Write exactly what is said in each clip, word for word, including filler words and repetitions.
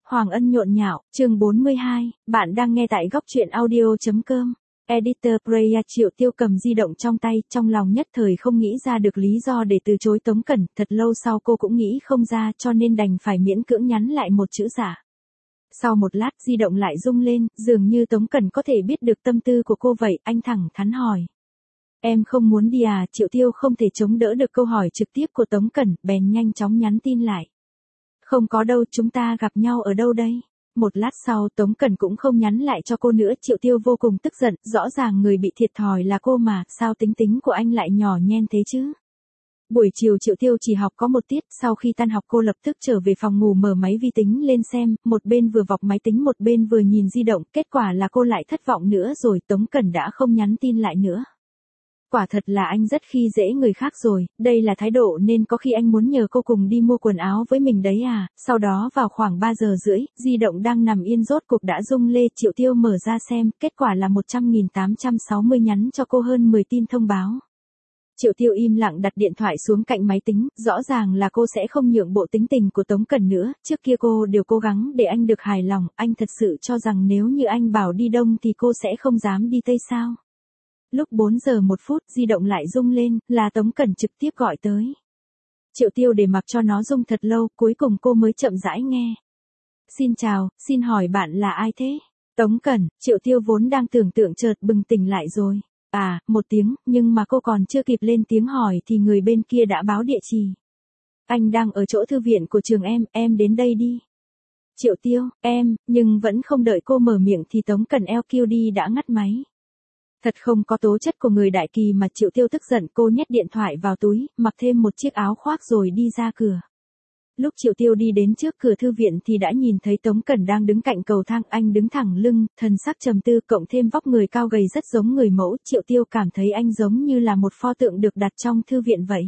Hoàng Ân nhộn nhạo, chương bốn mươi hai, bạn đang nghe tại góc truyện audio.com. Editor Preya. Triệu Tiêu cầm di động trong tay, trong lòng nhất thời không nghĩ ra được lý do để từ chối Tống Cẩn, thật lâu sau cô cũng nghĩ không ra cho nên đành phải miễn cưỡng nhắn lại một chữ dạ. Sau một lát di động lại rung lên, dường như Tống Cẩn có thể biết được tâm tư của cô vậy, anh thẳng thắn hỏi. Em không muốn đi à? Triệu Tiêu không thể chống đỡ được câu hỏi trực tiếp của Tống Cẩn, bèn nhanh chóng nhắn tin lại. Không có đâu, chúng ta gặp nhau ở đâu đây? Một lát sau Tống Cẩn cũng không nhắn lại cho cô nữa. Triệu Tiêu vô cùng tức giận, rõ ràng người bị thiệt thòi là cô mà, sao tính tính của anh lại nhỏ nhen thế chứ? Buổi chiều Triệu Tiêu chỉ học có một tiết, sau khi tan học cô lập tức trở về phòng ngủ mở máy vi tính lên xem, một bên vừa vọc máy tính một bên vừa nhìn di động, kết quả là cô lại thất vọng nữa rồi, Tống Cẩn đã không nhắn tin lại nữa. Quả thật là anh rất khi dễ người khác rồi, đây là thái độ nên có khi anh muốn nhờ cô cùng đi mua quần áo với mình đấy à. Sau đó vào khoảng ba giờ rưỡi, di động đang nằm yên rốt cục đã rung lê. Triệu Tiêu mở ra xem, kết quả là một trăm nghìn tám trăm sáu mươi nhắn cho cô hơn mười tin thông báo. Triệu Tiêu im lặng đặt điện thoại xuống cạnh máy tính, rõ ràng là cô sẽ không nhượng bộ tính tình của Tống Cẩn nữa, trước kia cô đều cố gắng để anh được hài lòng, anh thật sự cho rằng nếu như anh bảo đi đông thì cô sẽ không dám đi tây sao? Lúc bốn giờ một phút, di động lại rung lên, là Tống Cẩn trực tiếp gọi tới. Triệu Tiêu để mặc cho nó rung thật lâu, cuối cùng cô mới chậm rãi nghe. Xin chào, xin hỏi bạn là ai thế? Tống Cẩn. Triệu Tiêu vốn đang tưởng tượng chợt bừng tỉnh lại rồi. À, một tiếng, nhưng mà cô còn chưa kịp lên tiếng hỏi thì người bên kia đã báo địa chỉ. Anh đang ở chỗ thư viện của trường em, em đến đây đi. Triệu Tiêu, em, nhưng vẫn không đợi cô mở miệng thì Tống Cẩn eo kiu đi đã ngắt máy. Thật không có tố chất của người đại kỳ mà. Triệu Tiêu tức giận, cô nhét điện thoại vào túi, mặc thêm một chiếc áo khoác rồi đi ra cửa. Lúc Triệu Tiêu đi đến trước cửa thư viện thì đã nhìn thấy Tống Cẩn đang đứng cạnh cầu thang, anh đứng thẳng lưng, thần sắc trầm tư, cộng thêm vóc người cao gầy rất giống người mẫu, Triệu Tiêu cảm thấy anh giống như là một pho tượng được đặt trong thư viện vậy.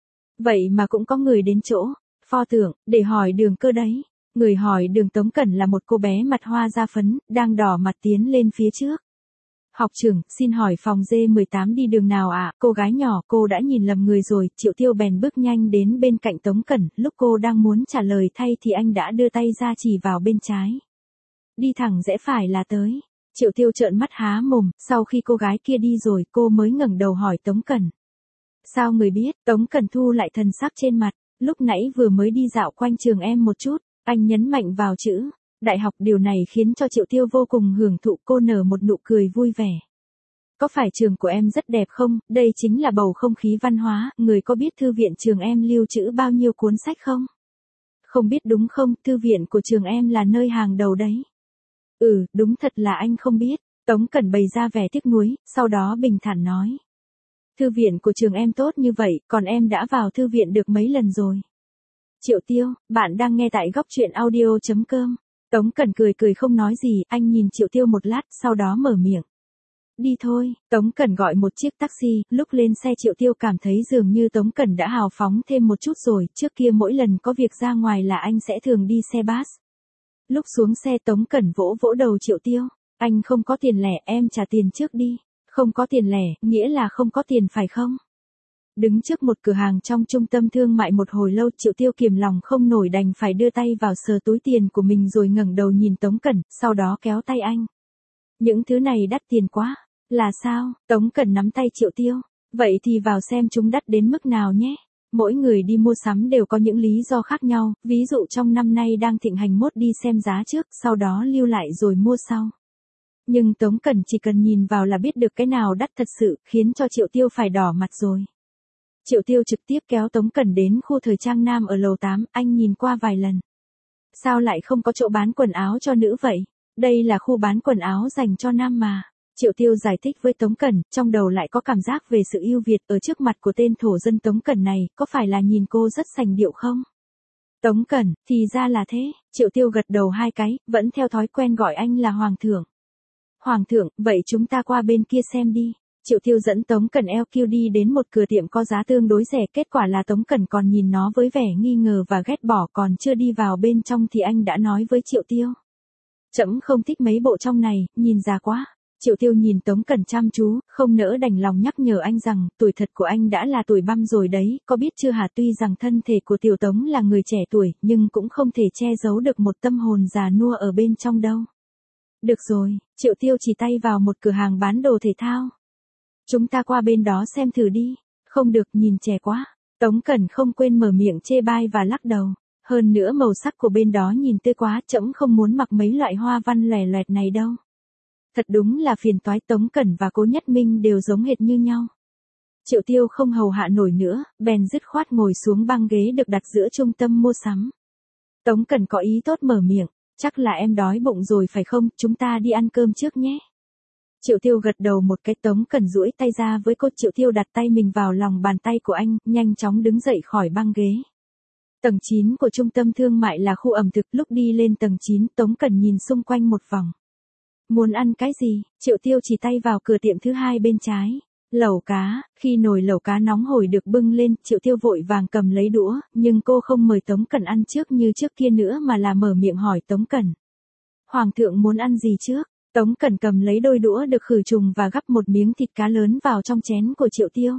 Vậy mà cũng có người đến chỗ, pho tượng, để hỏi đường cơ đấy. Người hỏi đường Tống Cẩn là một cô bé mặt hoa da phấn, đang đỏ mặt tiến lên phía trước. Học trưởng, xin hỏi phòng D mười tám đi đường nào ạ? À? Cô gái nhỏ, cô đã nhìn lầm người rồi. Triệu Tiêu bèn bước nhanh đến bên cạnh Tống Cẩn, lúc cô đang muốn trả lời thay thì anh đã đưa tay ra chỉ vào bên trái. Đi thẳng rẽ phải là tới. Triệu Tiêu trợn mắt há mồm, sau khi cô gái kia đi rồi cô mới ngẩng đầu hỏi Tống Cẩn. Sao người biết? Tống Cẩn thu lại thần sắc trên mặt, lúc nãy vừa mới đi dạo quanh trường em một chút, anh nhấn mạnh vào chữ đại học, điều này khiến cho Triệu Tiêu vô cùng hưởng thụ, cô nở một nụ cười vui vẻ. Có phải trường của em rất đẹp không? Đây chính là bầu không khí văn hóa, người có biết thư viện trường em lưu trữ bao nhiêu cuốn sách không? Không biết đúng không, thư viện của trường em là nơi hàng đầu đấy. Ừ, đúng thật là anh không biết. Tống Cẩn bày ra vẻ tiếc nuối, sau đó bình thản nói. Thư viện của trường em tốt như vậy, còn em đã vào thư viện được mấy lần rồi. Triệu Tiêu, bạn đang nghe tại góc truyện audio.com. Tống Cẩn cười cười không nói gì, anh nhìn Triệu Tiêu một lát, sau đó mở miệng. Đi thôi. Tống Cẩn gọi một chiếc taxi, lúc lên xe Triệu Tiêu cảm thấy dường như Tống Cẩn đã hào phóng thêm một chút rồi, trước kia mỗi lần có việc ra ngoài là anh sẽ thường đi xe bus. Lúc xuống xe Tống Cẩn vỗ vỗ đầu Triệu Tiêu, anh không có tiền lẻ, em trả tiền trước đi. Không có tiền lẻ, nghĩa là không có tiền phải không? Đứng trước một cửa hàng trong trung tâm thương mại một hồi lâu, Triệu Tiêu kiềm lòng không nổi đành phải đưa tay vào sờ túi tiền của mình rồi ngẩng đầu nhìn Tống Cẩn, sau đó kéo tay anh. Những thứ này đắt tiền quá. Là sao? Tống Cẩn nắm tay Triệu Tiêu. Vậy thì vào xem chúng đắt đến mức nào nhé. Mỗi người đi mua sắm đều có những lý do khác nhau, ví dụ trong năm nay đang thịnh hành mốt đi xem giá trước, sau đó lưu lại rồi mua sau. Nhưng Tống Cẩn chỉ cần nhìn vào là biết được cái nào đắt thật sự, khiến cho Triệu Tiêu phải đỏ mặt rồi. Triệu Tiêu trực tiếp kéo Tống Cẩn đến khu thời trang nam ở lầu tám, anh nhìn qua vài lần. Sao lại không có chỗ bán quần áo cho nữ vậy? Đây là khu bán quần áo dành cho nam mà. Triệu Tiêu giải thích với Tống Cẩn, trong đầu lại có cảm giác về sự ưu việt ở trước mặt của tên thổ dân Tống Cẩn này, có phải là nhìn cô rất sành điệu không? Tống Cẩn, thì ra là thế. Triệu Tiêu gật đầu hai cái, vẫn theo thói quen gọi anh là Hoàng thượng. Hoàng thượng, vậy chúng ta qua bên kia xem đi. Triệu Tiêu dẫn Tống Cẩn eo kiu đi đến một cửa tiệm có giá tương đối rẻ, kết quả là Tống Cẩn còn nhìn nó với vẻ nghi ngờ và ghét bỏ, còn chưa đi vào bên trong thì anh đã nói với Triệu Tiêu. Trẫm không thích mấy bộ trong này, nhìn già quá. Triệu Tiêu nhìn Tống Cẩn chăm chú, không nỡ đành lòng nhắc nhở anh rằng, tuổi thật của anh đã là tuổi băm rồi đấy, có biết chưa hả? Tuy rằng thân thể của Tiểu Tống là người trẻ tuổi, nhưng cũng không thể che giấu được một tâm hồn già nua ở bên trong đâu. Được rồi, Triệu Tiêu chỉ tay vào một cửa hàng bán đồ thể thao. Chúng ta qua bên đó xem thử đi. Không được, nhìn trẻ quá. Tống Cẩn không quên mở miệng chê bai và lắc đầu. Hơn nữa màu sắc của bên đó nhìn tươi quá, trẫm không muốn mặc mấy loại hoa văn lòe loẹt này đâu. Thật đúng là phiền toái. Tống Cẩn và Cố Nhất Minh đều giống hệt như nhau. Triệu Tiêu không hầu hạ nổi nữa, bèn dứt khoát ngồi xuống băng ghế được đặt giữa trung tâm mua sắm. Tống Cẩn có ý tốt mở miệng, chắc là em đói bụng rồi phải không, chúng ta đi ăn cơm trước nhé. Triệu Tiêu gật đầu một cái. Tống Cẩn duỗi tay ra với cô. Triệu Tiêu đặt tay mình vào lòng bàn tay của anh, nhanh chóng đứng dậy khỏi băng ghế. Tầng chín của trung tâm thương mại là khu ẩm thực. Lúc đi lên tầng chín, Tống Cẩn nhìn xung quanh một vòng. Muốn ăn cái gì? Triệu Tiêu chỉ tay vào cửa tiệm thứ hai bên trái. Lẩu cá. Khi nồi lẩu cá nóng hổi được bưng lên, Triệu Tiêu vội vàng cầm lấy đũa, nhưng cô không mời Tống Cẩn ăn trước như trước kia nữa mà là mở miệng hỏi Tống Cẩn. Hoàng thượng muốn ăn gì trước? Tống Cẩn cầm lấy đôi đũa được khử trùng và gắp một miếng thịt cá lớn vào trong chén của Triệu Tiêu.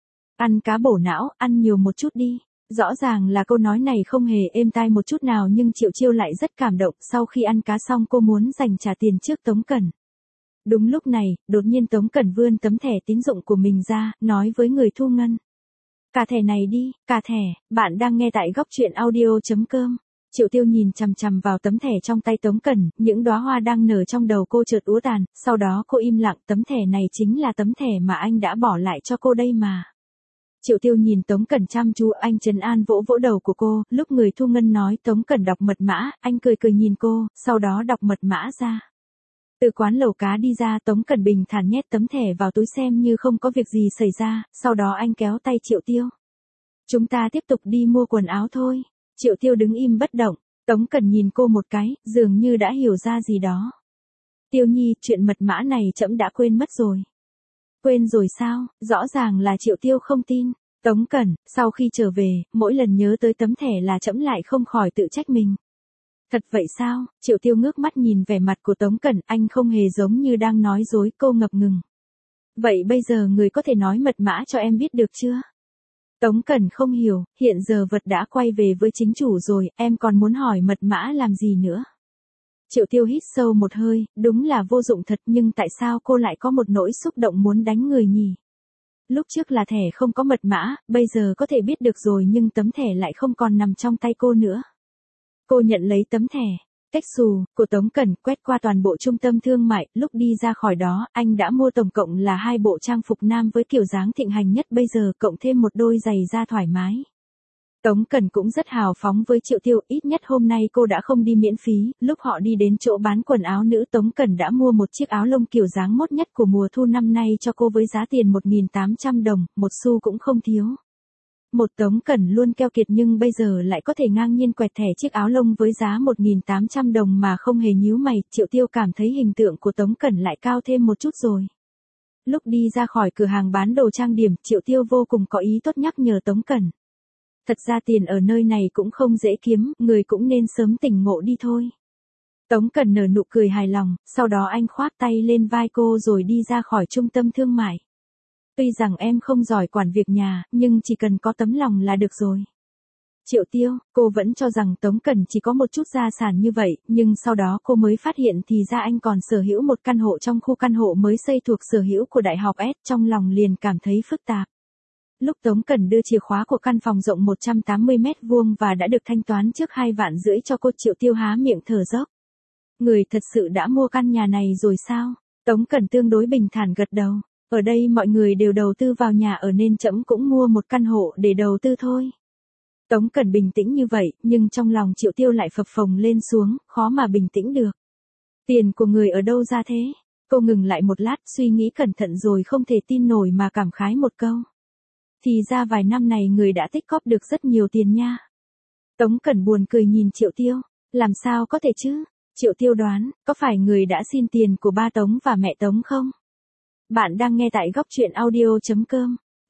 Ăn cá bổ não, ăn nhiều một chút đi. Rõ ràng là câu nói này không hề êm tai một chút nào nhưng Triệu Chiêu lại rất cảm động. Sau khi ăn cá xong cô muốn dành trả tiền trước Tống Cẩn. Đúng lúc này, đột nhiên Tống Cẩn vươn tấm thẻ tín dụng của mình ra, nói với người thu ngân. Cả thẻ này đi, cả thẻ. Bạn đang nghe tại góc truyện audio chấm com. Triệu Tiêu nhìn chằm chằm vào tấm thẻ trong tay Tống Cẩn, những đóa hoa đang nở trong đầu cô chợt úa tàn, sau đó cô im lặng. Tấm thẻ này chính là tấm thẻ mà anh đã bỏ lại cho cô đây mà. Triệu Tiêu nhìn Tống Cẩn chăm chú, anh trấn an vỗ vỗ đầu của cô. Lúc người thu ngân nói Tống Cẩn đọc mật mã, anh cười cười nhìn cô, sau đó đọc mật mã ra. Từ quán lẩu cá đi ra, Tống Cẩn bình thản nhét tấm thẻ vào túi xem như không có việc gì xảy ra, sau đó anh kéo tay Triệu Tiêu. Chúng ta tiếp tục đi mua quần áo thôi. Triệu Tiêu đứng im bất động. Tống Cẩn nhìn cô một cái, dường như đã hiểu ra gì đó. Tiêu Nhi, chuyện mật mã này trẫm đã quên mất rồi. Quên rồi sao? Rõ ràng là Triệu Tiêu không tin. Tống Cẩn, sau khi trở về, mỗi lần nhớ tới tấm thẻ là trẫm lại không khỏi tự trách mình. Thật vậy sao? Triệu Tiêu ngước mắt nhìn vẻ mặt của Tống Cẩn, anh không hề giống như đang nói dối. Cô ngập ngừng. Vậy bây giờ người có thể nói mật mã cho em biết được chưa? Tống Cẩn không hiểu, hiện giờ vật đã quay về với chính chủ rồi, em còn muốn hỏi mật mã làm gì nữa? Triệu Tiêu hít sâu một hơi, đúng là vô dụng thật, nhưng tại sao cô lại có một nỗi xúc động muốn đánh người nhỉ? Lúc trước là thẻ không có mật mã, bây giờ có thể biết được rồi nhưng tấm thẻ lại không còn nằm trong tay cô nữa. Cô nhận lấy tấm thẻ. Cách xù của Tống Cẩn quét qua toàn bộ trung tâm thương mại, lúc đi ra khỏi đó, anh đã mua tổng cộng là hai bộ trang phục nam với kiểu dáng thịnh hành nhất bây giờ, cộng thêm một đôi giày da thoải mái. Tống Cẩn cũng rất hào phóng với Triệu Tiêu, ít nhất hôm nay cô đã không đi miễn phí. Lúc họ đi đến chỗ bán quần áo nữ, Tống Cẩn đã mua một chiếc áo lông kiểu dáng mốt nhất của mùa thu năm nay cho cô với giá tiền một nghìn tám trăm đồng, một xu cũng không thiếu. Một Tống Cẩn luôn keo kiệt nhưng bây giờ lại có thể ngang nhiên quẹt thẻ chiếc áo lông với giá một nghìn tám trăm đồng mà không hề nhíu mày. Triệu Tiêu cảm thấy hình tượng của Tống Cẩn lại cao thêm một chút rồi. Lúc đi ra khỏi cửa hàng bán đồ trang điểm, Triệu Tiêu vô cùng có ý tốt nhắc nhở Tống Cẩn. Thật ra tiền ở nơi này cũng không dễ kiếm, người cũng nên sớm tỉnh ngộ đi thôi. Tống Cẩn nở nụ cười hài lòng, sau đó anh khoác tay lên vai cô rồi đi ra khỏi trung tâm thương mại. Tuy rằng em không giỏi quản việc nhà, nhưng chỉ cần có tấm lòng là được rồi. Triệu Tiêu, cô vẫn cho rằng Tống Cẩn chỉ có một chút gia sản như vậy, nhưng sau đó cô mới phát hiện thì ra anh còn sở hữu một căn hộ trong khu căn hộ mới xây thuộc sở hữu của Đại học S, trong lòng liền cảm thấy phức tạp. Lúc Tống Cẩn đưa chìa khóa của căn phòng rộng một trăm tám mươi mét vuông và đã được thanh toán trước hai vạn rưỡi cho cô, Triệu Tiêu há miệng thở dốc. Người thật sự đã mua căn nhà này rồi sao? Tống Cẩn tương đối bình thản gật đầu. Ở đây mọi người đều đầu tư vào nhà ở nên trẫm cũng mua một căn hộ để đầu tư thôi. Tống Cẩn bình tĩnh như vậy, nhưng trong lòng Triệu Tiêu lại phập phồng lên xuống, khó mà bình tĩnh được. Tiền của người ở đâu ra thế? Cô ngừng lại một lát, suy nghĩ cẩn thận rồi không thể tin nổi mà cảm khái một câu. Thì ra vài năm này người đã tích cóp được rất nhiều tiền nha. Tống Cẩn buồn cười nhìn Triệu Tiêu, làm sao có thể chứ? Triệu Tiêu đoán, có phải người đã xin tiền của ba Tống và mẹ Tống không? Bạn đang nghe tại góc truyện audio chấm com.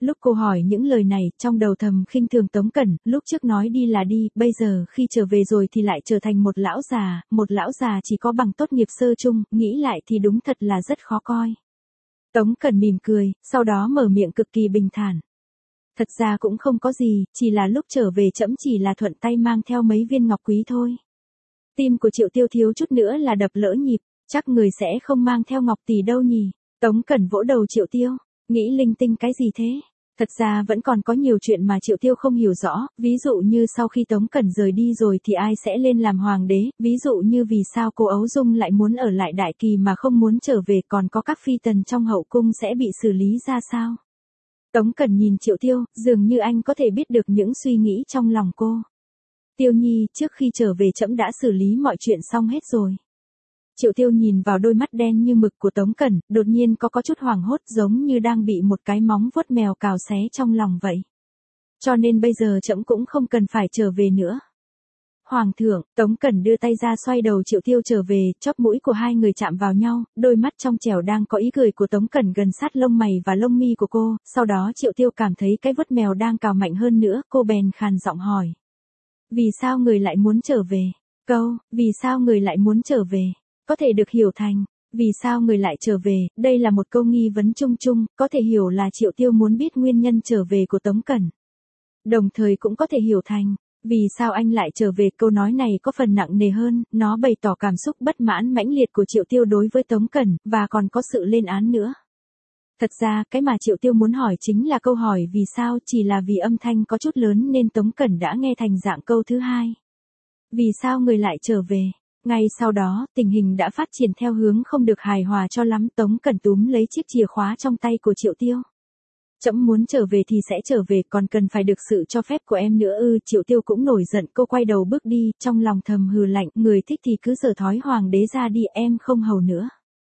Lúc cô hỏi những lời này, trong đầu thầm khinh thường Tống Cẩn, lúc trước nói đi là đi, bây giờ khi trở về rồi thì lại trở thành một lão già, một lão già chỉ có bằng tốt nghiệp sơ chung, nghĩ lại thì đúng thật là rất khó coi. Tống Cẩn mỉm cười, sau đó mở miệng cực kỳ bình thản. Thật ra cũng không có gì, chỉ là lúc trở về trẫm chỉ là thuận tay mang theo mấy viên ngọc quý thôi. Tim của Triệu Tiêu thiếu chút nữa là đập lỡ nhịp, chắc người sẽ không mang theo ngọc tỷ đâu nhỉ. Tống Cẩn vỗ đầu Triệu Tiêu, nghĩ linh tinh cái gì thế? Thật ra vẫn còn có nhiều chuyện mà Triệu Tiêu không hiểu rõ, ví dụ như sau khi Tống Cẩn rời đi rồi thì ai sẽ lên làm hoàng đế, ví dụ như vì sao cô Ấu Dung lại muốn ở lại Đại Kỳ mà không muốn trở về, còn có các phi tần trong hậu cung sẽ bị xử lý ra sao. Tống Cẩn nhìn Triệu Tiêu, dường như anh có thể biết được những suy nghĩ trong lòng cô. Tiêu Nhi, trước khi trở về trẫm đã xử lý mọi chuyện xong hết rồi. Triệu Tiêu nhìn vào đôi mắt đen như mực của Tống Cẩn, đột nhiên có có chút hoảng hốt, giống như đang bị một cái móng vuốt mèo cào xé trong lòng vậy. Cho nên bây giờ trẫm cũng không cần phải trở về nữa. Hoàng thượng, Tống Cẩn đưa tay ra xoay đầu Triệu Tiêu trở về, chóp mũi của hai người chạm vào nhau, đôi mắt trong trẻo đang có ý cười của Tống Cẩn gần sát lông mày và lông mi của cô, sau đó Triệu Tiêu cảm thấy cái vuốt mèo đang cào mạnh hơn nữa, cô bèn khàn giọng hỏi. Vì sao người lại muốn trở về? Câu, vì sao người lại muốn trở về? Có thể được hiểu thành, vì sao người lại trở về, đây là một câu nghi vấn chung chung, có thể hiểu là Triệu Tiêu muốn biết nguyên nhân trở về của Tống Cẩn. Đồng thời cũng có thể hiểu thành, vì sao anh lại trở về, câu nói này có phần nặng nề hơn, nó bày tỏ cảm xúc bất mãn mãnh liệt của Triệu Tiêu đối với Tống Cẩn, và còn có sự lên án nữa. Thật ra, cái mà Triệu Tiêu muốn hỏi chính là câu hỏi vì sao, chỉ là vì âm thanh có chút lớn nên Tống Cẩn đã nghe thành dạng câu thứ hai. Vì sao người lại trở về? Ngay sau đó, tình hình đã phát triển theo hướng không được hài hòa cho lắm, Tống Cẩn túm lấy chiếc chìa khóa trong tay của Triệu Tiêu. Trẫm muốn trở về thì sẽ trở về, còn cần phải được sự cho phép của em nữa ư? Triệu Tiêu cũng nổi giận, cô quay đầu bước đi, trong lòng thầm hừ lạnh, người thích thì cứ giở thói hoàng đế ra đi, em không hầu nữa.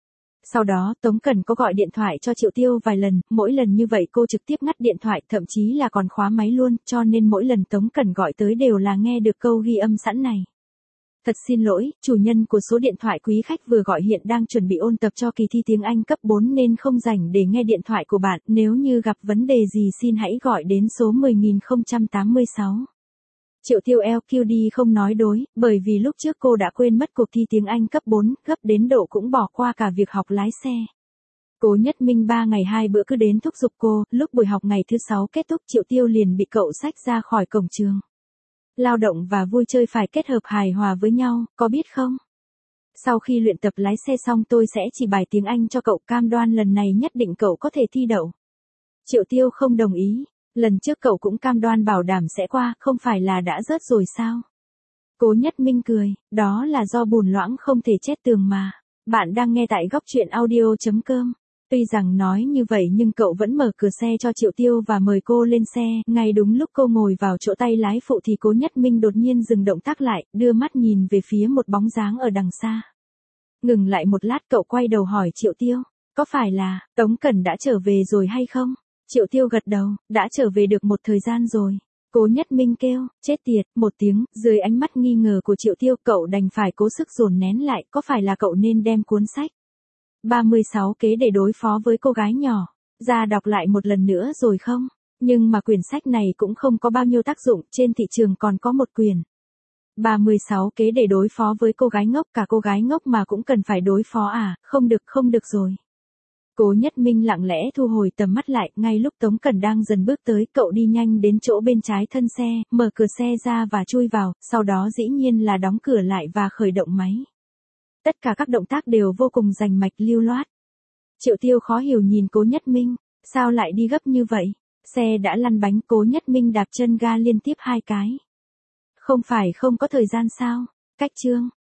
Sau đó, Tống Cẩn có gọi điện thoại cho Triệu Tiêu vài lần, mỗi lần như vậy cô trực tiếp ngắt điện thoại, thậm chí là còn khóa máy luôn, cho nên mỗi lần Tống Cẩn gọi tới đều là nghe được câu ghi âm sẵn này. Thật xin lỗi, chủ nhân của số điện thoại quý khách vừa gọi hiện đang chuẩn bị ôn tập cho kỳ thi tiếng Anh cấp bốn nên không rảnh để nghe điện thoại của bạn, nếu như gặp vấn đề gì xin hãy gọi đến số mười nghìn không trăm tám mươi sáu. Triệu Tiêu lờ quy đê không nói đối, bởi vì lúc trước cô đã quên mất cuộc thi tiếng Anh cấp bốn, gấp đến độ cũng bỏ qua cả việc học lái xe. Cố Nhất Minh ba ngày hai bữa cứ đến thúc giục cô, lúc buổi học ngày thứ sáu kết thúc Triệu Tiêu liền bị cậu xách ra khỏi cổng trường. Lao động và vui chơi phải kết hợp hài hòa với nhau, có biết không? Sau khi luyện tập lái xe xong tôi sẽ chỉ bài tiếng Anh cho cậu, cam đoan lần này nhất định cậu có thể thi đậu. Triệu Tiêu không đồng ý, lần trước cậu cũng cam đoan bảo đảm sẽ qua, không phải là đã rớt rồi sao? Cố Nhất Minh cười, đó là do bùn loãng không thể chết tường mà. Bạn đang nghe tại góc truyện audio chấm com. Tuy rằng nói như vậy nhưng cậu vẫn mở cửa xe cho Triệu Tiêu và mời cô lên xe, ngay đúng lúc cô ngồi vào chỗ tay lái phụ thì Cố Nhất Minh đột nhiên dừng động tác lại, đưa mắt nhìn về phía một bóng dáng ở đằng xa. Ngừng lại một lát cậu quay đầu hỏi Triệu Tiêu, có phải là, Tống Cẩn đã trở về rồi hay không? Triệu Tiêu gật đầu, đã trở về được một thời gian rồi. Cố Nhất Minh kêu, chết tiệt, một tiếng, dưới ánh mắt nghi ngờ của Triệu Tiêu cậu đành phải cố sức dồn nén lại, có phải là cậu nên đem cuốn sách ba mươi sáu kế để đối phó với cô gái nhỏ ra đọc lại một lần nữa rồi không? Nhưng mà quyển sách này cũng không có bao nhiêu tác dụng, trên thị trường còn có một quyển ba mươi sáu kế để đối phó với cô gái ngốc, cả cô gái ngốc mà cũng cần phải đối phó à? Không được, không được rồi. Cố Nhất Minh lặng lẽ thu hồi tầm mắt lại, ngay lúc Tống Cẩn đang dần bước tới, cậu đi nhanh đến chỗ bên trái thân xe, mở cửa xe ra và chui vào, sau đó dĩ nhiên là đóng cửa lại và khởi động máy. Tất cả các động tác đều vô cùng rành mạch lưu loát. Triệu Tiêu khó hiểu nhìn Cố Nhất Minh, sao lại đi gấp như vậy? Xe đã lăn bánh, Cố Nhất Minh đạp chân ga liên tiếp hai cái. Không phải không có thời gian sao? Cách chương.